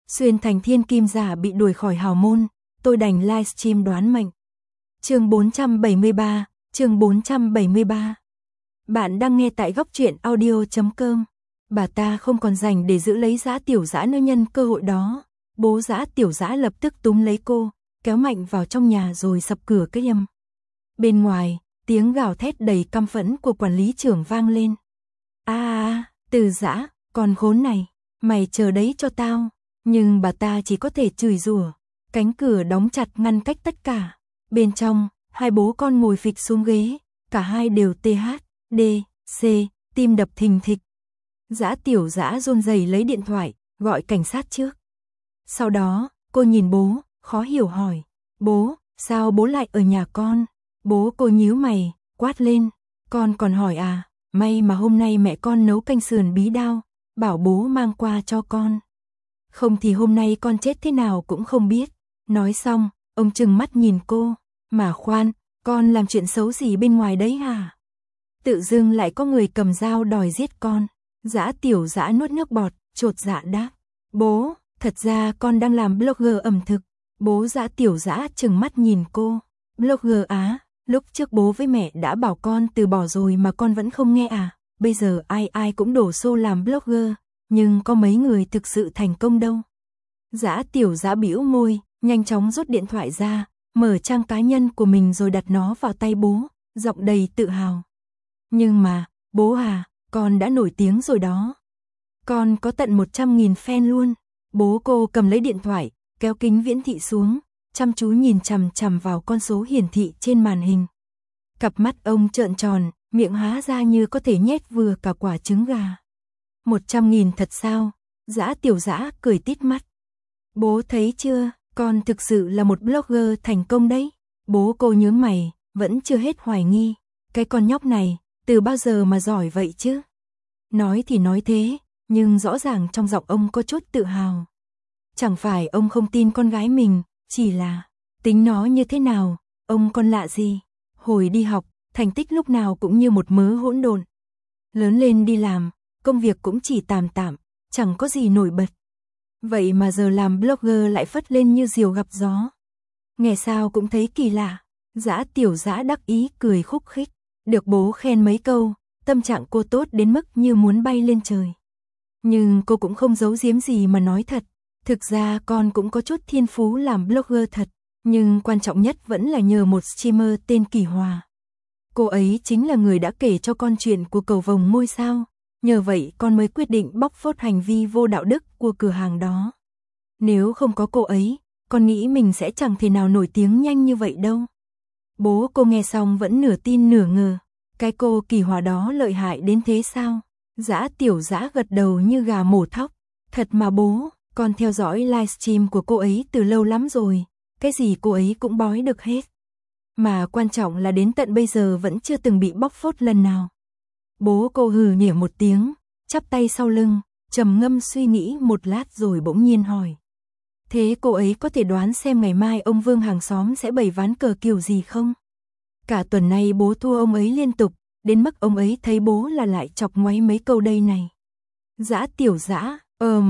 Xuyên thành thiên kim giả bị đuổi khỏi hào môn, tôi đành livestream đoán mệnh. Chương 473, chương 473. Bạn đang nghe tại goctruyện.audio.com. Bà ta không còn rảnh để giữ lấy Dã Tiểu Dã nữa, nhân cơ hội đó, bố Dã Tiểu Dã lập tức túm lấy cô, kéo mạnh vào trong nhà rồi sập cửa cái âm. Bên ngoài, tiếng gào thét đầy căm phẫn của quản lý trưởng vang lên. Từ Dã, con khốn này, mày chờ đấy cho tao. Nhưng bà ta chỉ có thể chửi rủa. Cánh cửa đóng chặt ngăn cách tất cả. Bên trong, hai bố con ngồi phịch xuống ghế, cả hai đều THD, tim đập thình thịch. Dã Tiểu Dã run rẩy lấy điện thoại, gọi cảnh sát trước. Sau đó, cô nhìn bố, khó hiểu hỏi, bố, sao bố lại ở nhà con? Bố cô nhíu mày, quát lên, con còn hỏi à, may mà hôm nay mẹ con nấu canh sườn bí đao, bảo bố mang qua cho con. Không thì hôm nay con chết thế nào cũng không biết. Nói xong, ông trừng mắt nhìn cô, mà khoan, con làm chuyện xấu gì bên ngoài đấy hả? Tự dưng lại có người cầm dao đòi giết con. Dã Tiểu Dã nuốt nước bọt, chột dạ đáp, bố, thật ra con đang làm blogger ẩm thực. Bố Dã Tiểu Dã trừng mắt nhìn cô, blogger á, lúc trước bố với mẹ đã bảo con từ bỏ rồi mà con vẫn không nghe à? Bây giờ ai cũng đổ xô làm blogger, nhưng có mấy người thực sự thành công đâu. Dã Tiểu Dã bĩu môi, nhanh chóng rút điện thoại ra, mở trang cá nhân của mình rồi đặt nó vào tay bố, giọng đầy tự hào. Nhưng mà, bố à, con đã nổi tiếng rồi đó. Con có tận 100.000 fan luôn. Bố cô cầm lấy điện thoại, kéo kính viễn thị xuống, chăm chú nhìn chằm chằm vào con số hiển thị trên màn hình. Cặp mắt ông trợn tròn, miệng há ra như có thể nhét vừa cả quả trứng gà. 100.000 thật sao? Dã Tiểu Dã cười tít mắt. Bố thấy chưa, con thực sự là một blogger thành công đấy. Bố cô nhướng mày, vẫn chưa hết hoài nghi. Cái con nhóc này, từ bao giờ mà giỏi vậy chứ? Nói thì nói thế, nhưng rõ ràng trong giọng ông có chút tự hào. Chẳng phải ông không tin con gái mình, chỉ là tính nó như thế nào, ông còn lạ gì. Hồi đi học, thành tích lúc nào cũng như một mớ hỗn độn. Lớn lên đi làm, công việc cũng chỉ tạm tạm, chẳng có gì nổi bật. Vậy mà giờ làm blogger lại phất lên như diều gặp gió. Nghe sao cũng thấy kỳ lạ. Dã Tiểu Dã đắc ý cười khúc khích. Được bố khen mấy câu, tâm trạng cô tốt đến mức như muốn bay lên trời. Nhưng cô cũng không giấu giếm gì mà nói thật. Thực ra con cũng có chút thiên phú làm blogger thật. Nhưng quan trọng nhất vẫn là nhờ một streamer tên Kỳ Hòa. Cô ấy chính là người đã kể cho con chuyện của cầu vồng ngôi sao. Nhờ vậy con mới quyết định bóc phốt hành vi vô đạo đức của cửa hàng đó. Nếu không có cô ấy, con nghĩ mình sẽ chẳng thể nào nổi tiếng nhanh như vậy đâu. Bố cô nghe xong vẫn nửa tin nửa ngờ. Cái cô Kỳ Hòa đó lợi hại đến thế sao? Dã Tiểu Dã gật đầu như gà mổ thóc. Thật mà bố, con theo dõi livestream của cô ấy từ lâu lắm rồi. Cái gì cô ấy cũng bói được hết. Mà quan trọng là đến tận bây giờ vẫn chưa từng bị bóc phốt lần nào. Bố cô hừ nhỉ một tiếng, chắp tay sau lưng, trầm ngâm suy nghĩ một lát rồi bỗng nhiên hỏi. Thế cô ấy có thể đoán xem ngày mai ông Vương hàng xóm sẽ bày ván cờ kiểu gì không? Cả tuần nay bố thua ông ấy liên tục, đến mức ông ấy thấy bố là lại chọc ngoáy mấy câu đây này. Dã Tiểu Dã,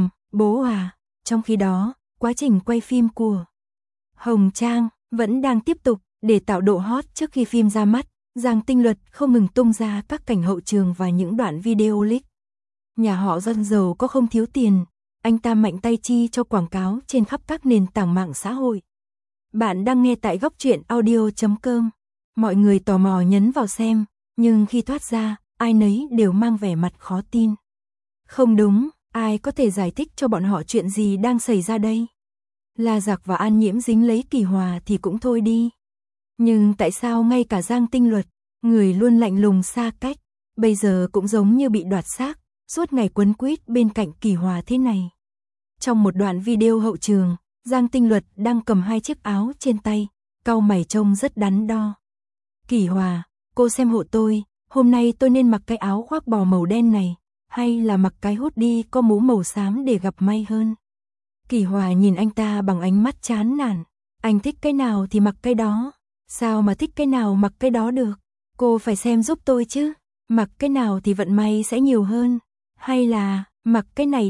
bố à. Trong khi đó, quá trình quay phim của Hồng Trang vẫn đang tiếp tục. Để tạo độ hot trước khi phim ra mắt, Giang Tinh Luật không ngừng tung ra các cảnh hậu trường và những đoạn video leak. Nhà họ dân giàu có không thiếu tiền, anh ta mạnh tay chi cho quảng cáo trên khắp các nền tảng mạng xã hội. Bạn đang nghe tại goctruyện.audio.com. Mọi người tò mò nhấn vào xem, nhưng khi thoát ra, ai nấy đều mang vẻ mặt khó tin. Không đúng, ai có thể giải thích cho bọn họ chuyện gì đang xảy ra đây? La Giặc và An Nhiễm dính lấy Kỳ Hòa thì cũng thôi đi. Nhưng tại sao ngay cả Giang Tinh Luật, người luôn lạnh lùng xa cách, bây giờ cũng giống như bị đoạt xác, suốt ngày quấn quýt bên cạnh Kỳ Hòa thế này? Trong một đoạn video hậu trường, Giang Tinh Luật đang cầm hai chiếc áo trên tay, cau mày trông rất đắn đo. Kỳ Hòa, cô xem hộ tôi, hôm nay tôi nên mặc cái áo khoác bò màu đen này, hay là mặc cái hoodie có mũ màu xám để gặp may hơn? Kỳ Hòa nhìn anh ta bằng ánh mắt chán nản. Anh thích cái nào thì mặc cái đó. Sao mà thích cái nào mặc cái đó được? Cô phải xem giúp tôi chứ. Mặc cái nào thì vận may sẽ nhiều hơn. Hay là, mặc cái này đi,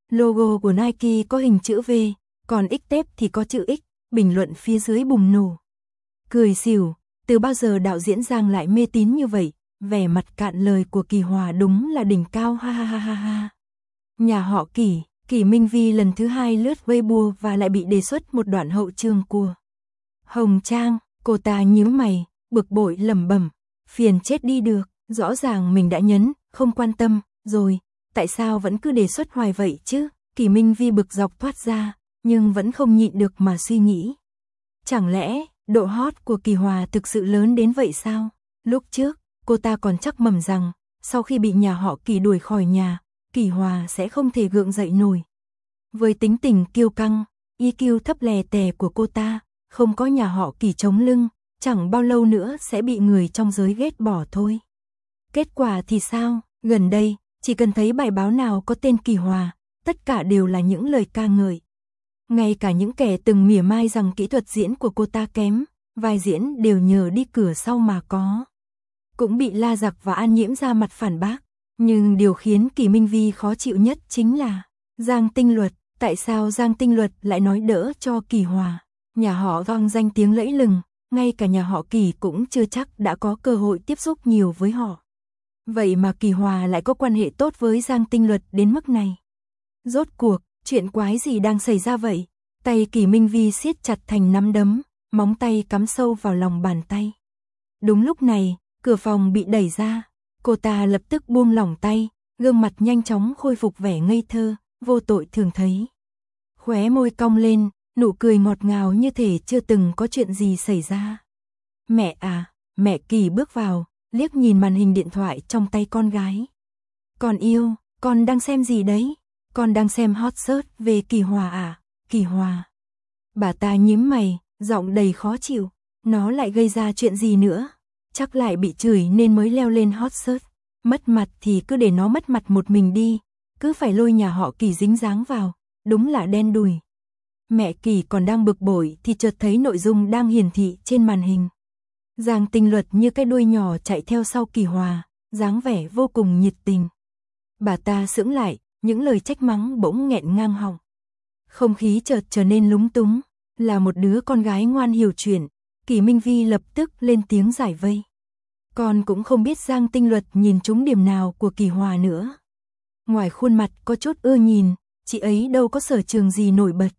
Logo của Nike có hình chữ V, còn X-Tape thì có chữ X, bình luận phía dưới bùng nổ. Cười xỉu, từ bao giờ đạo diễn Giang lại mê tín như vậy, vẻ mặt cạn lời của Kỳ Hòa đúng là đỉnh cao ha ha ha ha ha. Nhà họ Kỳ, Kỷ Minh Vi lần thứ 2 lướt Weibo và lại bị đề xuất một đoạn hậu trường của Hồng Trang, cô ta nhíu mày, bực bội lẩm bẩm, phiền chết đi được, rõ ràng mình đã nhấn, không quan tâm, rồi, tại sao vẫn cứ đề xuất hoài vậy chứ? Kỷ Minh Vi bực dọc thoát ra, nhưng vẫn không nhịn được mà suy nghĩ. Chẳng lẽ, độ hot của Kỳ Hòa thực sự lớn đến vậy sao? Lúc trước, cô ta còn chắc mẩm rằng, sau khi bị nhà họ Kỳ đuổi khỏi nhà, Kỳ Hòa sẽ không thể gượng dậy nổi. Với tính tình kiêu căng, EQ thấp lè tè của cô ta, không có nhà họ Kỳ chống lưng, chẳng bao lâu nữa sẽ bị người trong giới ghét bỏ thôi. Kết quả thì sao? Gần đây, chỉ cần thấy bài báo nào có tên Kỳ Hòa, tất cả đều là những lời ca ngợi. Ngay cả những kẻ từng mỉa mai rằng kỹ thuật diễn của cô ta kém, vai diễn đều nhờ đi cửa sau mà có. Cũng bị La Giặc và An Nhiễm ra mặt phản bác. Nhưng điều khiến Kỷ Minh Vi khó chịu nhất chính là Giang Tinh Luật. Tại sao Giang Tinh Luật lại nói đỡ cho Kỳ Hòa? Nhà họ Giang danh tiếng lẫy lừng, ngay cả nhà họ Kỳ cũng chưa chắc đã có cơ hội tiếp xúc nhiều với họ. Vậy mà Kỳ Hòa lại có quan hệ tốt với Giang Tinh Luật đến mức này. Rốt cuộc, chuyện quái gì đang xảy ra vậy? Tay Kỷ Minh Vi siết chặt thành nắm đấm, móng tay cắm sâu vào lòng bàn tay. Đúng lúc này, cửa phòng bị đẩy ra. Cô ta lập tức buông lỏng tay, gương mặt nhanh chóng khôi phục vẻ ngây thơ, vô tội thường thấy. Khóe môi cong lên, nụ cười ngọt ngào như thể chưa từng có chuyện gì xảy ra. Mẹ à, mẹ Kỳ bước vào, liếc nhìn màn hình điện thoại trong tay con gái. Con yêu, con đang xem gì đấy? Con đang xem hot search về Kỳ Hòa à? Kỳ Hòa. Bà ta nhíu mày, giọng đầy khó chịu. Nó lại gây ra chuyện gì nữa? Chắc lại bị chửi nên mới leo lên hot search. Mất mặt thì cứ để nó mất mặt một mình đi, cứ phải lôi nhà họ Kỳ dính dáng vào, đúng là đen đủi. Mẹ Kỳ còn đang bực bội thì chợt thấy nội dung đang hiển thị trên màn hình. Giang Tinh Luật như cái đuôi nhỏ chạy theo sau Kỳ Hòa, dáng vẻ vô cùng nhiệt tình. Bà ta sững lại, những lời trách mắng bỗng nghẹn ngang họng. Không khí chợt trở nên lúng túng, là một đứa con gái ngoan hiểu chuyện, Kỷ Minh Vi lập tức lên tiếng giải vây. Con cũng không biết Giang Tinh Luật nhìn trúng điểm nào của Kỳ Hòa nữa. Ngoài khuôn mặt có chút ưa nhìn, chị ấy đâu có sở trường gì nổi bật.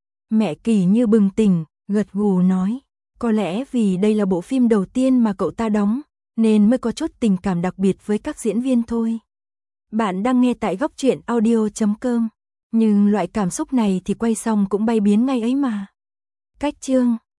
Mẹ Kỳ như bừng tỉnh, gật gù nói, có lẽ vì đây là bộ phim đầu tiên mà cậu ta đóng, nên mới có chút tình cảm đặc biệt với các diễn viên thôi. Bạn đang nghe tại Góc Truyện Audio.com, nhưng loại cảm xúc này thì quay xong cũng bay biến ngay ấy mà. Cách chương